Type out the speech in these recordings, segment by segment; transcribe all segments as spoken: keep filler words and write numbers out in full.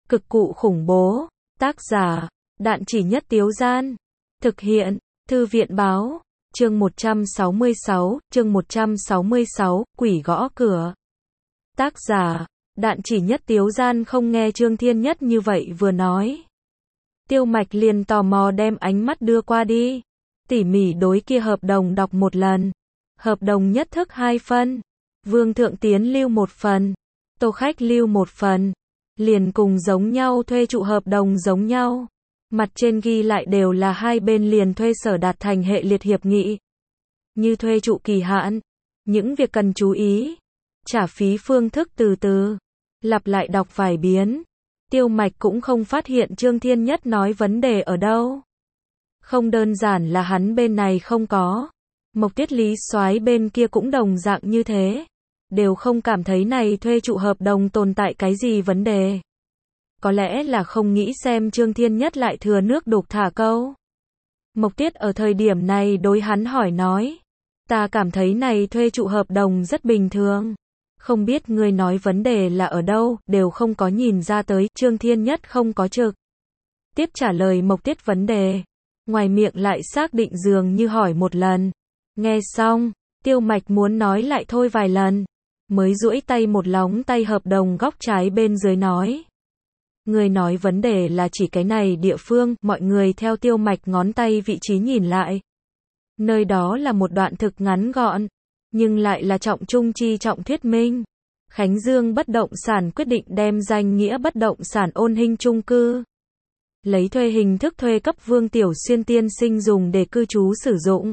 Cực cụ khủng bố. Tác giả, Đạn Chỉ Nhất Tiếu Gian. Thực hiện, Thư viện báo. Chương một trăm sáu mươi sáu, chương một trăm sáu mươi sáu, quỷ gõ cửa. Tác giả, Đạn Chỉ Nhất Tiếu Gian không nghe Trương Thiên Nhất như vậy vừa nói. Tiêu Mạch liền tò mò đem ánh mắt đưa qua đi. Tỉ mỉ đối kia hợp đồng đọc một lần. Hợp đồng nhất thức hai phân. Vương Thượng Tiến lưu một phần. Tô Khách lưu một phần. Liền cùng giống nhau thuê trụ hợp đồng giống nhau. Mặt trên ghi lại đều là hai bên liền thuê sở đạt thành hệ liệt hiệp nghị. Như thuê trụ kỳ hạn. Những việc cần chú ý. Trả phí phương thức từ từ. Lặp lại đọc vài biến. Tiêu Mạch cũng không phát hiện Trương Thiên Nhất nói vấn đề ở đâu. Không đơn giản là hắn bên này không có. Mộc Tiết Lý Soái bên kia cũng đồng dạng như thế. Đều không cảm thấy này thuê trụ hợp đồng tồn tại cái gì vấn đề. Có lẽ là không nghĩ xem Trương Thiên Nhất lại thừa nước đục thả câu. Mộc Tiết ở thời điểm này đối hắn hỏi nói. Ta cảm thấy này thuê trụ hợp đồng rất bình thường. Không biết ngươi nói vấn đề là ở đâu, đều không có nhìn ra tới, Trương Thiên Nhất không có trực. Tiếp trả lời Mộc Tiết vấn đề. Ngoài miệng lại xác định dường như hỏi một lần. Nghe xong, Tiêu Mạch muốn nói lại thôi vài lần. Mới duỗi tay một lóng tay hợp đồng góc trái bên dưới nói. Người nói vấn đề là chỉ cái này địa phương, mọi người theo Tiêu Mạch ngón tay vị trí nhìn lại. Nơi đó là một đoạn thực ngắn gọn, nhưng lại là trọng trung chi trọng thuyết minh. Khánh Dương bất động sản quyết định đem danh nghĩa bất động sản Ôn Hinh chung cư. Lấy thuê hình thức thuê cấp Vương Tiểu Xuyên tiên sinh dùng để cư trú sử dụng.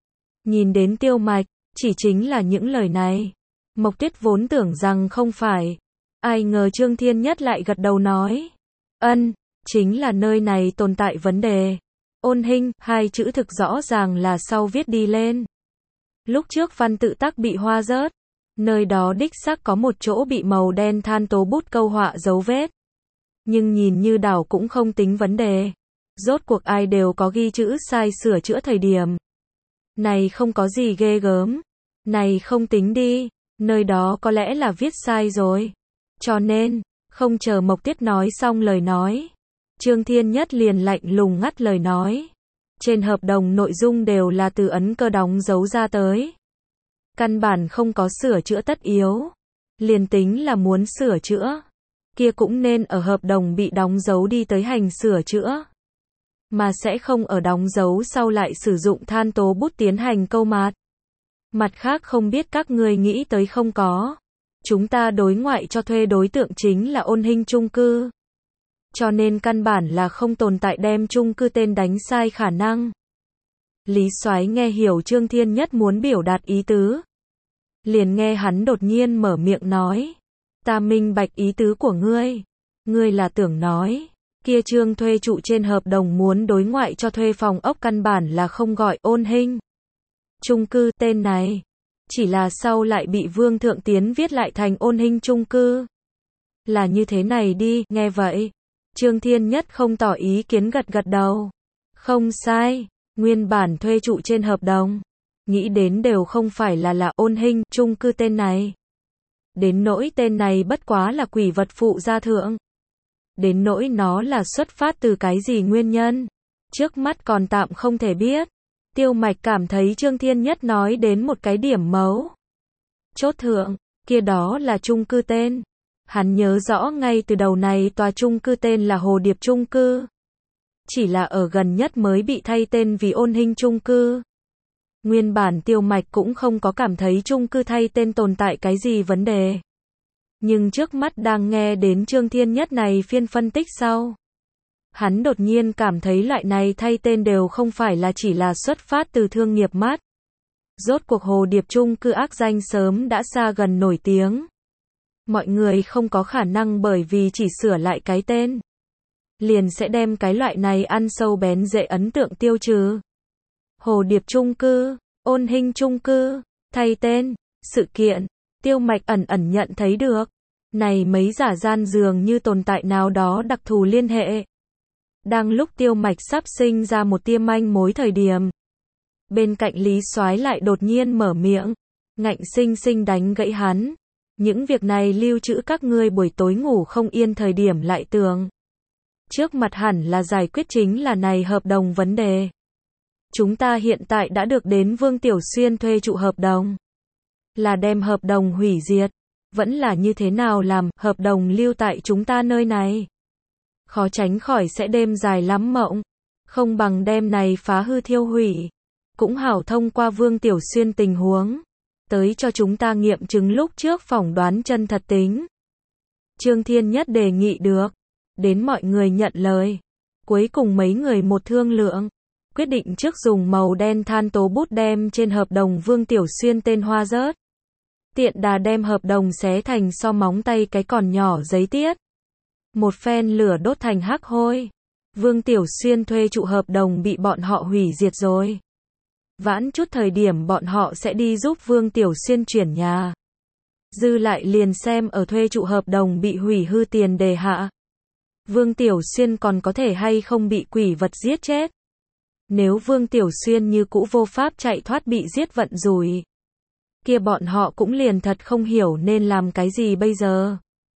Nhìn đến Tiêu Mạch, chỉ chính là những lời này. Mộc Tiết vốn tưởng rằng không phải. Ai ngờ Trương Thiên Nhất lại gật đầu nói. Ân, chính là nơi này tồn tại vấn đề. Ôn Hinh, hai chữ thực rõ ràng là sau viết đi lên. Lúc trước văn tự tắc bị hoa rớt. Nơi đó đích xác có một chỗ bị màu đen than tố bút câu họa dấu vết. Nhưng nhìn như đảo cũng không tính vấn đề. Rốt cuộc ai đều có ghi chữ sai sửa chữa thời điểm. Này không có gì ghê gớm. Này không tính đi. Nơi đó có lẽ là viết sai rồi. Cho nên, không chờ Mộc Tiết nói xong lời nói. Trương Thiên Nhất liền lạnh lùng ngắt lời nói. Trên hợp đồng nội dung đều là từ ấn cơ đóng dấu ra tới. Căn bản không có sửa chữa tất yếu. Liền tính là muốn sửa chữa. Kia cũng nên ở hợp đồng bị đóng dấu đi tới hành sửa chữa. Mà sẽ không ở đóng dấu sau lại sử dụng than tố bút tiến hành câu mạt. Mặt khác không biết các người nghĩ tới không có. Chúng ta đối ngoại cho thuê đối tượng chính là Ôn Hinh chung cư. Cho nên căn bản là không tồn tại đem chung cư tên đánh sai khả năng. Lý Soái nghe hiểu Trương Thiên Nhất muốn biểu đạt ý tứ. Liền nghe hắn đột nhiên mở miệng nói. Ta minh bạch ý tứ của ngươi. Ngươi là tưởng nói. Kia Trương thuê trụ trên hợp đồng muốn đối ngoại cho thuê phòng ốc căn bản là không gọi Ôn Hinh chung cư tên này. Chỉ là sau lại bị Vương Thượng Tiến viết lại thành Ôn Hinh chung cư. Là như thế này đi, nghe vậy. Trương Thiên Nhất không tỏ ý kiến gật gật đầu. Không sai, nguyên bản thuê trụ trên hợp đồng. Nghĩ đến đều không phải là là Ôn Hinh chung cư tên này. Đến nỗi tên này bất quá là quỷ vật phụ gia thượng. Đến nỗi nó là xuất phát từ cái gì nguyên nhân. Trước mắt còn tạm không thể biết. Tiêu Mạch cảm thấy Trương Thiên Nhất nói đến một cái điểm mấu. Chốt thượng, kia đó là chung cư tên. Hắn nhớ rõ ngay từ đầu này tòa chung cư tên là Hồ Điệp chung cư. Chỉ là ở gần nhất mới bị thay tên vì Ôn Hinh chung cư. Nguyên bản Tiêu Mạch cũng không có cảm thấy chung cư thay tên tồn tại cái gì vấn đề. Nhưng trước mắt đang nghe đến Trương Thiên Nhất này phiên phân tích sau. Hắn đột nhiên cảm thấy loại này thay tên đều không phải là chỉ là xuất phát từ thương nghiệp mát. Rốt cuộc Hồ Điệp chung cư ác danh sớm đã xa gần nổi tiếng. Mọi người không có khả năng bởi vì chỉ sửa lại cái tên. Liền sẽ đem cái loại này ăn sâu bén rễ ấn tượng tiêu trừ. Hồ Điệp chung cư, Ôn Hinh chung cư, thay tên, sự kiện, Tiêu Mạch ẩn ẩn nhận thấy được. Này mấy giả gian dường như tồn tại nào đó đặc thù liên hệ. Đang lúc Tiêu Mạch sắp sinh ra một tia manh mối thời điểm. Bên cạnh Lý Soái lại đột nhiên mở miệng. Ngạnh sinh sinh đánh gãy hắn. Những việc này lưu trữ các ngươi buổi tối ngủ không yên thời điểm lại tưởng. Trước mặt hẳn là giải quyết chính là này hợp đồng vấn đề. Chúng ta hiện tại đã được đến Vương Tiểu Xuyên thuê trụ hợp đồng. Là đem hợp đồng hủy diệt. Vẫn là như thế nào làm, hợp đồng lưu tại chúng ta nơi này. Khó tránh khỏi sẽ đêm dài lắm mộng. Không bằng đêm này phá hư thiêu hủy. Cũng hảo thông qua Vương Tiểu Xuyên tình huống. Tới cho chúng ta nghiệm chứng lúc trước phỏng đoán chân thật tính. Trương Thiên Nhất đề nghị được. Đến mọi người nhận lời. Cuối cùng mấy người một thương lượng. Quyết định trước dùng màu đen than tố bút đem trên hợp đồng Vương Tiểu Xuyên tên hoa rớt. Tiện đà đem hợp đồng xé thành so móng tay cái còn nhỏ giấy tiết. Một phen lửa đốt thành hắc hôi. Vương Tiểu Xuyên thuê trụ hợp đồng bị bọn họ hủy diệt rồi. Vãn chút thời điểm bọn họ sẽ đi giúp Vương Tiểu Xuyên chuyển nhà. Dư lại liền xem ở thuê trụ hợp đồng bị hủy hư tiền đề hạ. Vương Tiểu Xuyên còn có thể hay không bị quỷ vật giết chết. Nếu Vương Tiểu Xuyên như cũ vô pháp chạy thoát bị giết vận rủi. Kia bọn họ cũng liền thật không hiểu nên làm cái gì bây giờ.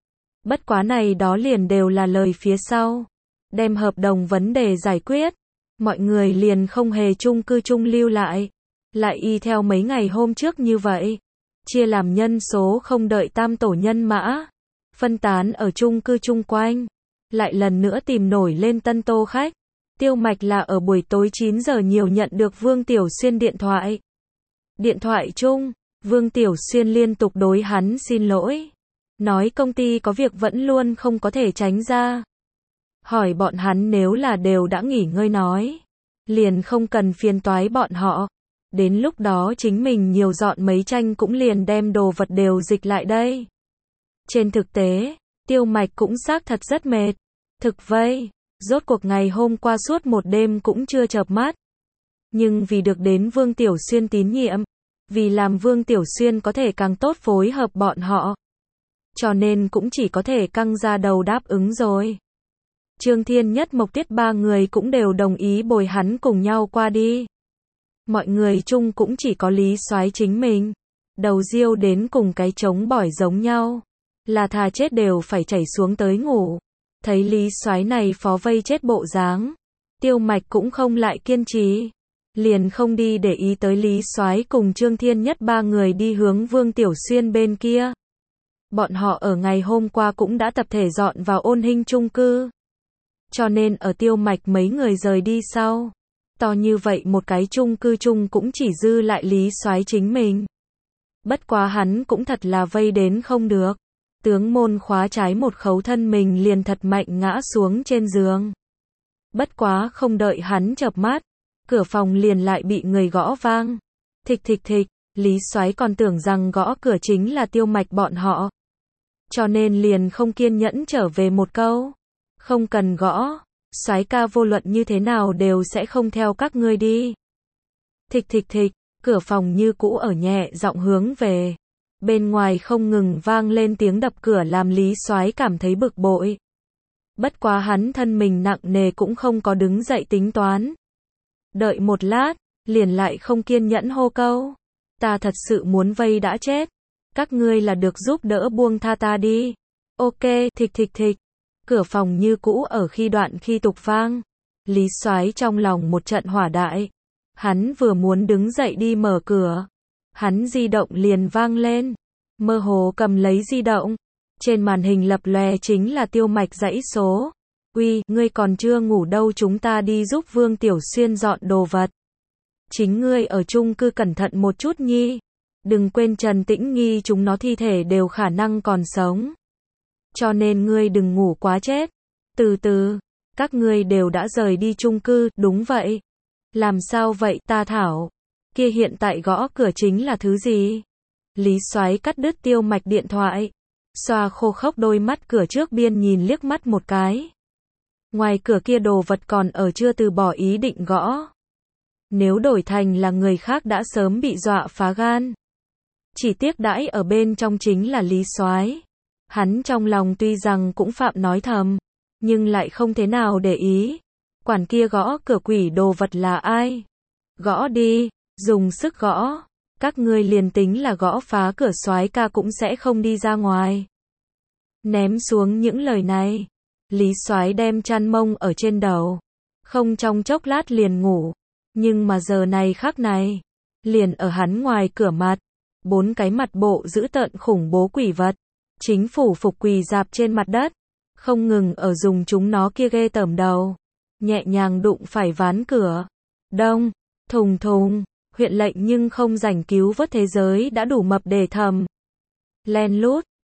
Bất quá này đó liền đều là lời phía sau. Đem hợp đồng vấn đề giải quyết. Mọi người liền không hề chung cư chung lưu lại. Lại y theo mấy ngày hôm trước như vậy. Chia làm nhân số không đợi tam tổ nhân mã. Phân tán ở chung cư chung quanh. Lại lần nữa tìm nổi lên tân tô khách. Tiêu Mạch là ở buổi tối chín giờ nhiều nhận được Vương Tiểu Xuyên điện thoại. Điện thoại chung, Vương Tiểu Xuyên liên tục đối hắn xin lỗi. Nói công ty có việc vẫn luôn không có thể tránh ra. Hỏi bọn hắn nếu là đều đã nghỉ ngơi nói. Liền không cần phiền toái bọn họ. Đến lúc đó chính mình nhiều dọn mấy tranh cũng liền đem đồ vật đều dịch lại đây. Trên thực tế, Tiêu Mạch cũng xác thật rất mệt. Thực vây, rốt cuộc ngày hôm qua suốt một đêm cũng chưa chợp mắt. Nhưng vì được đến Vương Tiểu Xuyên tín nhiệm, vì làm Vương Tiểu Xuyên có thể càng tốt phối hợp bọn họ. Cho nên cũng chỉ có thể căng ra đầu đáp ứng rồi. Trương Thiên Nhất Mộc Tiết ba người cũng đều đồng ý bồi hắn cùng nhau qua đi. Mọi người chung cũng chỉ có Lý Soái chính mình. Đầu riêu đến cùng cái trống bỏi giống nhau. Là thà chết đều phải chảy xuống tới ngủ. Thấy Lý Soái này phó vây chết bộ dáng. Tiêu Mạch cũng không lại kiên trì. Liền không đi để ý tới Lý Soái cùng Trương Thiên Nhất ba người đi hướng Vương Tiểu Xuyên bên kia. Bọn họ ở ngày hôm qua cũng đã tập thể dọn vào Ôn Hinh chung cư. Cho nên ở Tiêu Mạch mấy người rời đi sau. To như vậy một cái chung cư chung cũng chỉ dư lại Lý Soái chính mình. Bất quá hắn cũng thật là vây đến không được. Tướng môn khóa trái một khấu thân mình liền thật mạnh ngã xuống trên giường. Bất quá không đợi hắn chợp mắt. Cửa phòng liền lại bị người gõ vang. Thịch thịch thịch, Lý Soái còn tưởng rằng gõ cửa chính là Tiêu Mạch bọn họ. Cho nên liền không kiên nhẫn trở về một câu. Không cần gõ, Soái ca vô luận như thế nào đều sẽ không theo các ngươi đi. Thịch thịch thịch, cửa phòng như cũ ở nhẹ giọng hướng về. Bên ngoài không ngừng vang lên tiếng đập cửa làm Lý Soái cảm thấy bực bội. Bất quá hắn thân mình nặng nề cũng không có đứng dậy tính toán. Đợi một lát, liền lại không kiên nhẫn hô câu. Ta thật sự muốn vây đã chết. Các ngươi là được giúp đỡ buông tha ta đi. Ok, thịch thịch thịch. Cửa phòng như cũ ở khi đoạn khi tục vang. Lý Soái trong lòng một trận hỏa đại. Hắn vừa muốn đứng dậy đi mở cửa. Hắn di động liền vang lên. Mơ hồ cầm lấy di động. Trên màn hình lập lòe chính là Tiêu Mạch dãy số. Uy, ngươi còn chưa ngủ đâu, chúng ta đi giúp Vương Tiểu Xuyên dọn đồ vật. Chính ngươi ở chung cư cẩn thận một chút nhi. Đừng quên Trần Tĩnh Nghi chúng nó thi thể đều khả năng còn sống. Cho nên ngươi đừng ngủ quá chết. Từ từ, các ngươi đều đã rời đi chung cư, đúng vậy. Làm sao vậy ta thảo? Kia hiện tại gõ cửa chính là thứ gì? Lý Soái cắt đứt Tiêu Mạch điện thoại. Xoa khô khốc đôi mắt cửa trước biên nhìn liếc mắt một cái. Ngoài cửa kia đồ vật còn ở chưa từ bỏ ý định gõ. Nếu đổi thành là người khác đã sớm bị dọa phá gan. Chỉ tiếc đãi ở bên trong chính là Lý Soái. Hắn trong lòng tuy rằng cũng phạm nói thầm, nhưng lại không thế nào để ý. Quản kia gõ cửa quỷ đồ vật là ai? Gõ đi, dùng sức gõ. các ngươi liền tính là gõ phá cửa soái ca cũng sẽ không đi ra ngoài. Ném xuống những lời này, Lý Soái đem chăn mông ở trên đầu, không trong chốc lát liền ngủ, nhưng mà giờ này khắc này, liền ở hắn ngoài cửa mặt, bốn cái mặt bộ dữ tợn khủng bố quỷ vật, chính phủ phục quỳ dạp trên mặt đất, không ngừng ở dùng chúng nó kia ghê tởm đầu, nhẹ nhàng đụng phải ván cửa. Đông, thùng thùng, huyện lệnh nhưng không rảnh cứu vớt thế giới đã đủ mập để thầm. Len lút,